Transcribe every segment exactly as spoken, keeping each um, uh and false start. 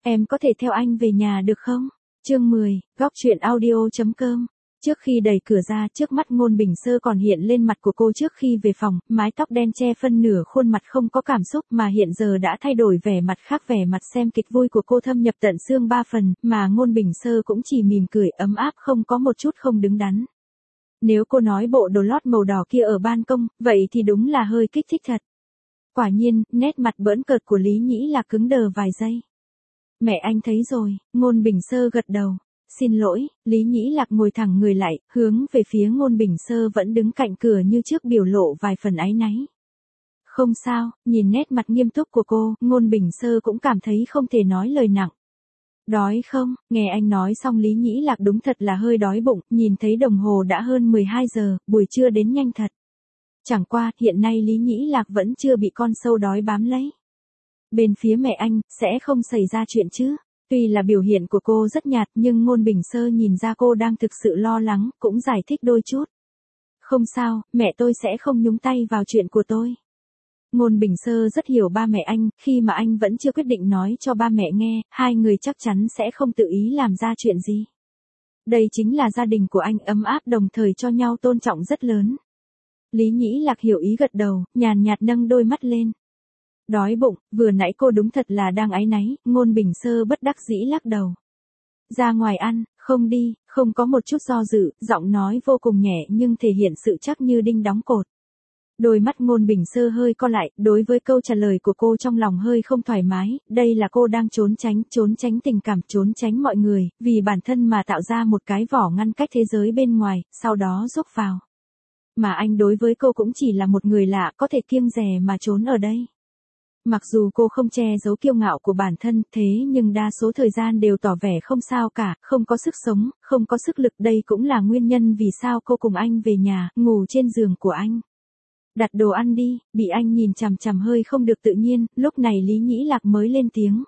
Em có thể theo anh về nhà được không? Chương mười, góc truyện audio chấm com. Trước khi đẩy cửa ra, trước mắt Ngôn Bình Sơ còn hiện lên mặt của cô trước khi về phòng, mái tóc đen che phân nửa khuôn mặt không có cảm xúc mà hiện giờ đã thay đổi vẻ mặt khác, vẻ mặt xem kịch vui của cô thâm nhập tận xương ba phần, mà Ngôn Bình Sơ cũng chỉ mỉm cười ấm áp không có một chút không đứng đắn. Nếu cô nói bộ đồ lót màu đỏ kia ở ban công, vậy thì đúng là hơi kích thích thật. Quả nhiên, nét mặt bỡn cợt của Lý Nhĩ Lạc cứng đờ vài giây. Mẹ anh thấy rồi, Ngôn Bình Sơ gật đầu. Xin lỗi, Lý Nhĩ Lạc ngồi thẳng người lại, hướng về phía Ngôn Bình Sơ vẫn đứng cạnh cửa như trước, biểu lộ vài phần áy náy. Không sao, nhìn nét mặt nghiêm túc của cô, Ngôn Bình Sơ cũng cảm thấy không thể nói lời nặng. Đói không? Nghe anh nói xong Lý Nhĩ Lạc đúng thật là hơi đói bụng, nhìn thấy đồng hồ đã hơn mười hai giờ, buổi trưa đến nhanh thật. Chẳng qua, hiện nay Lý Nhĩ Lạc vẫn chưa bị con sâu đói bám lấy. Bên phía mẹ anh, sẽ không xảy ra chuyện chứ? Tuy là biểu hiện của cô rất nhạt nhưng Ngôn Bình Sơ nhìn ra cô đang thực sự lo lắng, cũng giải thích đôi chút. Không sao, mẹ tôi sẽ không nhúng tay vào chuyện của tôi. Ngôn Bình Sơ rất hiểu ba mẹ anh, khi mà anh vẫn chưa quyết định nói cho ba mẹ nghe, hai người chắc chắn sẽ không tự ý làm ra chuyện gì. Đây chính là gia đình của anh, ấm áp đồng thời cho nhau tôn trọng rất lớn. Lý Nhĩ Lạc hiểu ý gật đầu, nhàn nhạt nâng đôi mắt lên. Đói bụng, vừa nãy cô đúng thật là đang áy náy, Ngôn Bình Sơ bất đắc dĩ lắc đầu. Ra ngoài ăn, không đi, không có một chút do dự, giọng nói vô cùng nhẹ nhưng thể hiện sự chắc như đinh đóng cột. Đôi mắt Ngôn Bình Sơ hơi co lại, đối với câu trả lời của cô trong lòng hơi không thoải mái, đây là cô đang trốn tránh, trốn tránh tình cảm, trốn tránh mọi người, vì bản thân mà tạo ra một cái vỏ ngăn cách thế giới bên ngoài, sau đó rúc vào. Mà anh đối với cô cũng chỉ là một người lạ, có thể kiêng dè mà trốn ở đây. Mặc dù cô không che giấu kiêu ngạo của bản thân, thế nhưng đa số thời gian đều tỏ vẻ không sao cả, không có sức sống, không có sức lực, đây cũng là nguyên nhân vì sao cô cùng anh về nhà, ngủ trên giường của anh. Đặt đồ ăn đi, bị anh nhìn chằm chằm hơi không được tự nhiên, lúc này Lý Nhĩ Lạc mới lên tiếng.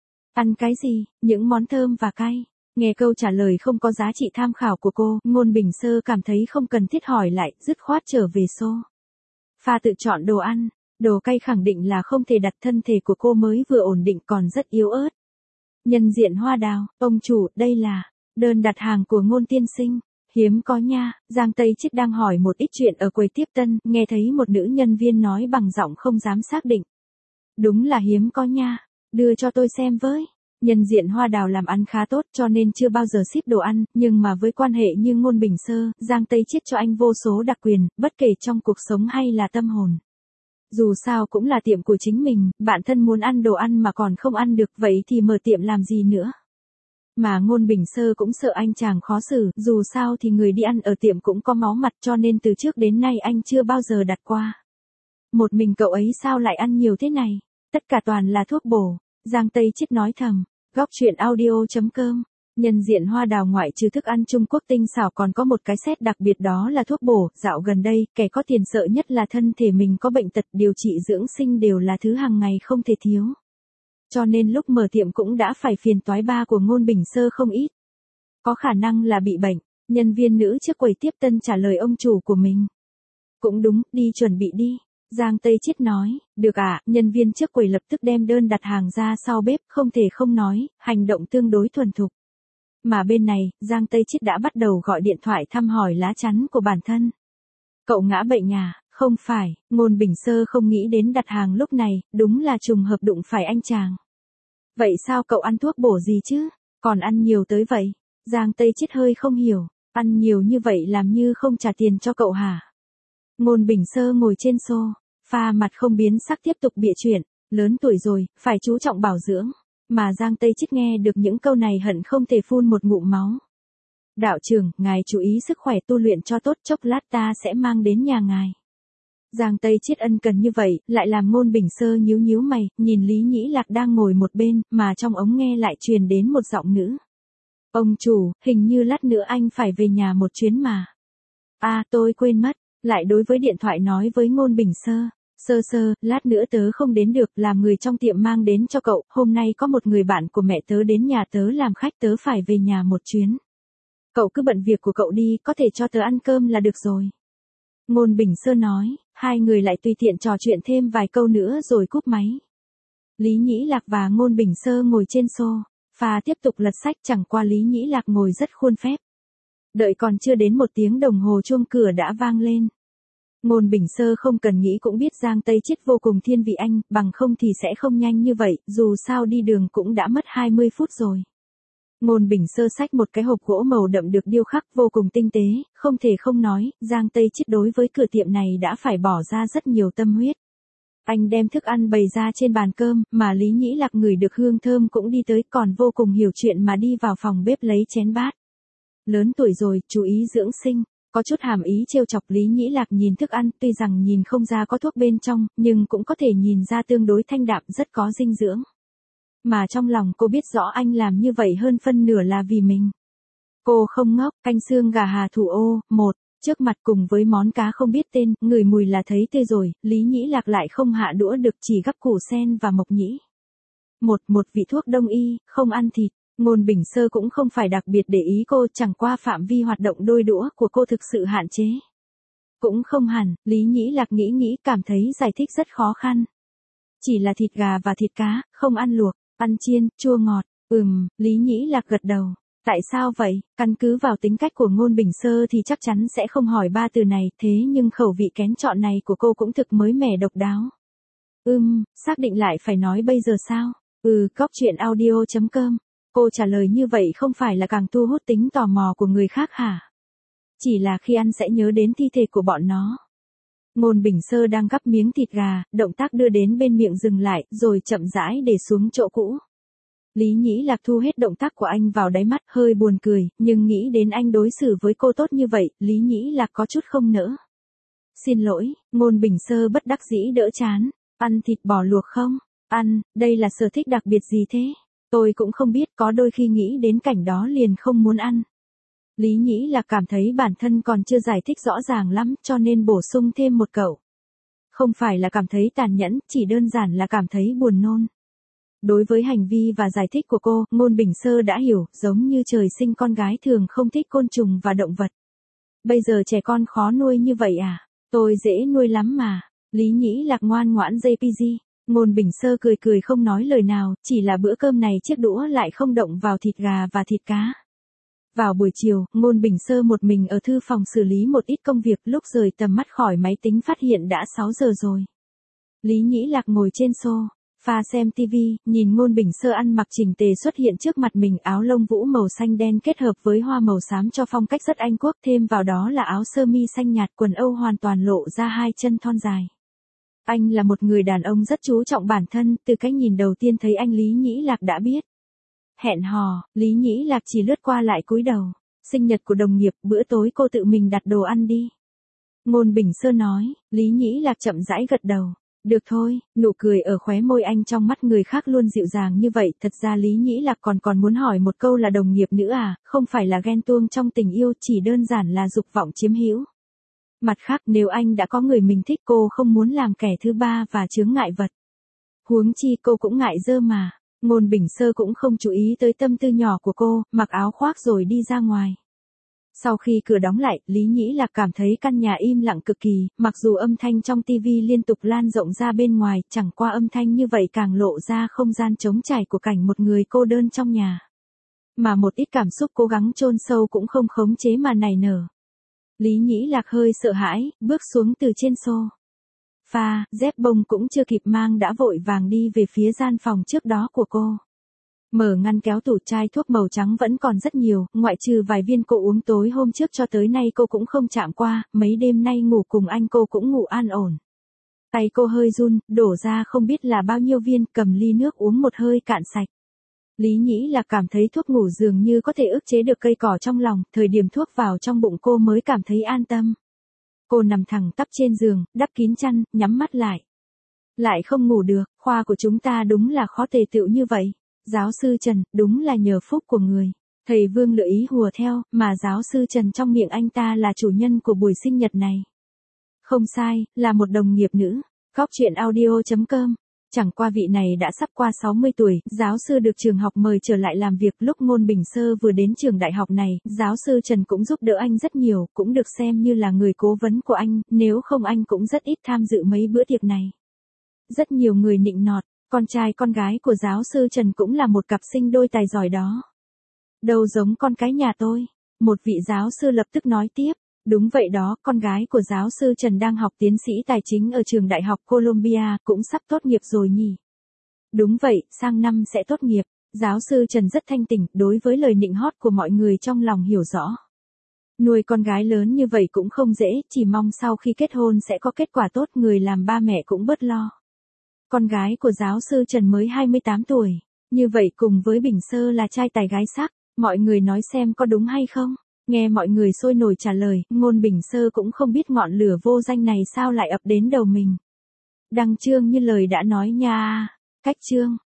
Ăn cái gì, những món thơm và cay. Nghe câu trả lời không có giá trị tham khảo của cô, Ngôn Bình Sơ cảm thấy không cần thiết hỏi lại, dứt khoát trở về xô. Pha tự chọn đồ ăn. Đồ cay khẳng định là không thể đặt, thân thể của cô mới vừa ổn định còn rất yếu ớt. Nhân diện hoa đào, ông chủ, đây là đơn đặt hàng của Ngôn tiên sinh. Hiếm có nha. Giang Tây Chiết đang hỏi một ít chuyện ở quầy tiếp tân, nghe thấy một nữ nhân viên nói bằng giọng không dám xác định. Đúng là hiếm có nha, đưa cho tôi xem với. Nhân diện hoa đào làm ăn khá tốt cho nên chưa bao giờ ship đồ ăn, nhưng mà với quan hệ như Ngôn Bình Sơ, Giang Tây Chiết cho anh vô số đặc quyền, bất kể trong cuộc sống hay là tâm hồn. Dù sao cũng là tiệm của chính mình, bạn thân muốn ăn đồ ăn mà còn không ăn được, vậy thì mở tiệm làm gì nữa. Mà Ngôn Bình Sơ cũng sợ anh chàng khó xử, dù sao thì người đi ăn ở tiệm cũng có máu mặt cho nên từ trước đến nay anh chưa bao giờ đặt qua. Một mình cậu ấy sao lại ăn nhiều thế này, tất cả toàn là thuốc bổ, Giang Tây Chiết nói thầm. Góc truyện audio chấm com. Nhân diện hoa đào ngoại trừ thức ăn Trung Quốc tinh xảo còn có một cái set đặc biệt, đó là thuốc bổ. Dạo gần đây, kẻ có tiền sợ nhất là thân thể mình có bệnh tật, điều trị dưỡng sinh đều là thứ hàng ngày không thể thiếu. Cho nên lúc mở tiệm cũng đã phải phiền toái ba của Ngôn Bình Sơ không ít. Có khả năng là bị bệnh, nhân viên nữ trước quầy tiếp tân trả lời ông chủ của mình. Cũng đúng, đi chuẩn bị đi. Giang Tây Chiết nói, được ạ, à, nhân viên trước quầy lập tức đem đơn đặt hàng ra sau bếp, không thể không nói, hành động tương đối thuần thục. Mà bên này, Giang Tây Chiết đã bắt đầu gọi điện thoại thăm hỏi lá chắn của bản thân. Cậu ngã bệnh à? Không phải, Ngôn Bình Sơ không nghĩ đến đặt hàng lúc này, đúng là trùng hợp đụng phải anh chàng. Vậy sao cậu ăn thuốc bổ gì chứ? Còn ăn nhiều tới vậy? Giang Tây Chiết hơi không hiểu, ăn nhiều như vậy làm như không trả tiền cho cậu hả? Ngôn Bình Sơ ngồi trên xô, pha mặt không biến sắc tiếp tục bịa chuyện, lớn tuổi rồi, phải chú trọng bảo dưỡng. Mà Giang Tây Chiết nghe được những câu này hận không thể phun một ngụm máu. Đạo trưởng, ngài chú ý sức khỏe tu luyện cho tốt, chốc lát ta sẽ mang đến nhà ngài. Giang Tây Chiết ân cần như vậy, lại làm Ngôn Bình Sơ nhíu nhíu mày, nhìn Lý Nhĩ Lạc đang ngồi một bên, mà trong ống nghe lại truyền đến một giọng nữ. Ông chủ, hình như lát nữa anh phải về nhà một chuyến mà. À, tôi quên mất, lại đối với điện thoại nói với Ngôn Bình Sơ. Sơ sơ, lát nữa tớ không đến được, làm người trong tiệm mang đến cho cậu, hôm nay có một người bạn của mẹ tớ đến nhà tớ làm khách, tớ phải về nhà một chuyến. Cậu cứ bận việc của cậu đi, có thể cho tớ ăn cơm là được rồi. Ngôn Bình Sơ nói, hai người lại tùy tiện trò chuyện thêm vài câu nữa rồi cúp máy. Lý Nhĩ Lạc và Ngôn Bình Sơ ngồi trên xô, Pha tiếp tục lật sách, chẳng qua Lý Nhĩ Lạc ngồi rất khuôn phép. Đợi còn chưa đến một tiếng đồng hồ chuông cửa đã vang lên. Ngôn Bình Sơ không cần nghĩ cũng biết Giang Tây Chiết vô cùng thiên vị anh, bằng không thì sẽ không nhanh như vậy, dù sao đi đường cũng đã mất hai mươi phút rồi. Ngôn Bình Sơ xách một cái hộp gỗ màu đậm được điêu khắc vô cùng tinh tế, không thể không nói, Giang Tây Chiết đối với cửa tiệm này đã phải bỏ ra rất nhiều tâm huyết. Anh đem thức ăn bày ra trên bàn cơm, mà Lý Nhĩ Lạc ngửi được hương thơm cũng đi tới, còn vô cùng hiểu chuyện mà đi vào phòng bếp lấy chén bát. Lớn tuổi rồi, chú ý dưỡng sinh. Có chút hàm ý trêu chọc Lý Nhĩ Lạc nhìn thức ăn, tuy rằng nhìn không ra có thuốc bên trong, nhưng cũng có thể nhìn ra tương đối thanh đạm, rất có dinh dưỡng. Mà trong lòng cô biết rõ anh làm như vậy hơn phân nửa là vì mình. Cô không ngốc, canh xương gà Hà Thủ Ô, một, trước mặt cùng với món cá không biết tên, ngửi mùi là thấy tê rồi, Lý Nhĩ Lạc lại không hạ đũa được, chỉ gắp củ sen và mộc nhĩ. Một, một vị thuốc đông y, không ăn thịt. Ngôn Bình Sơ cũng không phải đặc biệt để ý cô, chẳng qua phạm vi hoạt động đôi đũa của cô thực sự hạn chế. Cũng không hẳn, Lý Nhĩ Lạc nghĩ nghĩ cảm thấy giải thích rất khó khăn. Chỉ là thịt gà và thịt cá, không ăn luộc, ăn chiên, chua ngọt, ừm, Lý Nhĩ Lạc gật đầu. Tại sao vậy? Căn cứ vào tính cách của Ngôn Bình Sơ thì chắc chắn sẽ không hỏi ba từ này, thế nhưng khẩu vị kén chọn này của cô cũng thực mới mẻ độc đáo. Ừm, xác định lại phải nói bây giờ sao? Ừ, cóc chuyện audio chấm com. Cô trả lời như vậy không phải là càng thu hút tính tò mò của người khác hả? Chỉ là khi ăn sẽ nhớ đến thi thể của bọn nó. Ngôn Bình Sơ đang gắp miếng thịt gà, động tác đưa đến bên miệng dừng lại, rồi chậm rãi để xuống chỗ cũ. Lý Nhĩ Lạc thu hết động tác của anh vào đáy mắt, hơi buồn cười, nhưng nghĩ đến anh đối xử với cô tốt như vậy, Lý Nhĩ Lạc có chút không nỡ. Xin lỗi, Ngôn Bình Sơ bất đắc dĩ đỡ chán. Ăn thịt bò luộc không? Ăn, đây là sở thích đặc biệt gì thế? Tôi cũng không biết, có đôi khi nghĩ đến cảnh đó liền không muốn ăn. Lý Nhĩ Lạc cảm thấy bản thân còn chưa giải thích rõ ràng lắm, cho nên bổ sung thêm một câu. Không phải là cảm thấy tàn nhẫn, chỉ đơn giản là cảm thấy buồn nôn. Đối với hành vi và giải thích của cô, Ngôn Bình Sơ đã hiểu, giống như trời sinh con gái thường không thích côn trùng và động vật. Bây giờ trẻ con khó nuôi như vậy à? Tôi dễ nuôi lắm mà. Lý Nhĩ Lạc ngoan ngoãn gi pê giê. Ngôn Bình Sơ cười cười không nói lời nào, chỉ là bữa cơm này chiếc đũa lại không động vào thịt gà và thịt cá. Vào buổi chiều, Ngôn Bình Sơ một mình ở thư phòng xử lý một ít công việc, lúc rời tầm mắt khỏi máy tính phát hiện đã sáu giờ rồi. Lý Nhĩ Lạc ngồi trên sofa xem tivi, nhìn Ngôn Bình Sơ ăn mặc chỉnh tề xuất hiện trước mặt mình, áo lông vũ màu xanh đen kết hợp với hoa màu xám cho phong cách rất Anh quốc, thêm vào đó là áo sơ mi xanh nhạt, quần âu hoàn toàn lộ ra hai chân thon dài. Anh là một người đàn ông rất chú trọng bản thân, từ cái nhìn đầu tiên thấy anh Lý Nhĩ Lạc đã biết. Hẹn hò, Lý Nhĩ Lạc chỉ lướt qua lại cúi đầu. Sinh nhật của đồng nghiệp, bữa tối cô tự mình đặt đồ ăn đi. Ngôn Bình Sơ nói, Lý Nhĩ Lạc chậm rãi gật đầu. Được thôi, nụ cười ở khóe môi anh trong mắt người khác luôn dịu dàng như vậy, thật ra Lý Nhĩ Lạc còn còn muốn hỏi một câu là đồng nghiệp nữ à, không phải là ghen tuông trong tình yêu, chỉ đơn giản là dục vọng chiếm hữu. Mặt khác, nếu anh đã có người mình thích, cô không muốn làm kẻ thứ ba và chướng ngại vật. Huống chi cô cũng ngại dơ mà. Ngôn Bình Sơ cũng không chú ý tới tâm tư nhỏ của cô, mặc áo khoác rồi đi ra ngoài. Sau khi cửa đóng lại, Lý Nhĩ Lạc cảm thấy căn nhà im lặng cực kỳ, mặc dù âm thanh trong tivi liên tục lan rộng ra bên ngoài, chẳng qua âm thanh như vậy càng lộ ra không gian trống trải của cảnh một người cô đơn trong nhà. Mà một ít cảm xúc cố gắng chôn sâu cũng không khống chế mà nảy nở. Lý Nhĩ Lạc hơi sợ hãi, bước xuống từ trên sofa, dép bông cũng chưa kịp mang đã vội vàng đi về phía gian phòng trước đó của cô. Mở ngăn kéo tủ, chai thuốc màu trắng vẫn còn rất nhiều, ngoại trừ vài viên cô uống tối hôm trước cho tới nay cô cũng không chạm qua, mấy đêm nay ngủ cùng anh cô cũng ngủ an ổn. Tay cô hơi run, đổ ra không biết là bao nhiêu viên, cầm ly nước uống một hơi cạn sạch. Lý Nhĩ Lạc cảm thấy thuốc ngủ dường như có thể ức chế được cây cỏ trong lòng, thời điểm thuốc vào trong bụng cô mới cảm thấy an tâm. Cô nằm thẳng tắp trên giường, đắp kín chăn, nhắm mắt lại. Lại không ngủ được, khoa của chúng ta đúng là khó tề tựu như vậy. Giáo sư Trần, đúng là nhờ phúc của người. Thầy Vương lựa ý hùa theo, mà giáo sư Trần trong miệng anh ta là chủ nhân của buổi sinh nhật này. Không sai, là một đồng nghiệp nữ. Góc chuyện audio chấm com. Chẳng qua vị này đã sắp qua sáu mươi tuổi, giáo sư được trường học mời trở lại làm việc. Lúc Ngôn Bình Sơ vừa đến trường đại học này, giáo sư Trần cũng giúp đỡ anh rất nhiều, cũng được xem như là người cố vấn của anh, nếu không anh cũng rất ít tham dự mấy bữa tiệc này. Rất nhiều người nịnh nọt, Con trai con gái của giáo sư Trần cũng là một cặp sinh đôi tài giỏi đó. Đâu giống con cái nhà tôi. Một vị giáo sư lập tức nói tiếp. Đúng vậy đó, con gái của giáo sư Trần đang học tiến sĩ tài chính ở trường đại học Columbia, cũng sắp tốt nghiệp rồi nhỉ. Đúng vậy, sang năm sẽ tốt nghiệp. Giáo sư Trần rất thanh tỉnh, đối với lời nịnh hót của mọi người trong lòng hiểu rõ. Nuôi con gái lớn như vậy cũng không dễ, chỉ mong sau khi kết hôn sẽ có kết quả tốt, người làm ba mẹ cũng bớt lo. Con gái của giáo sư Trần mới hai mươi tám tuổi, như vậy cùng với Bình Sơ là trai tài gái sắc, mọi người nói xem có đúng hay không? Nghe mọi người sôi nổi trả lời, Ngôn Bình Sơ cũng không biết ngọn lửa vô danh này sao lại ập đến đầu mình. Đăng chương như lời đã nói nha. Cách chương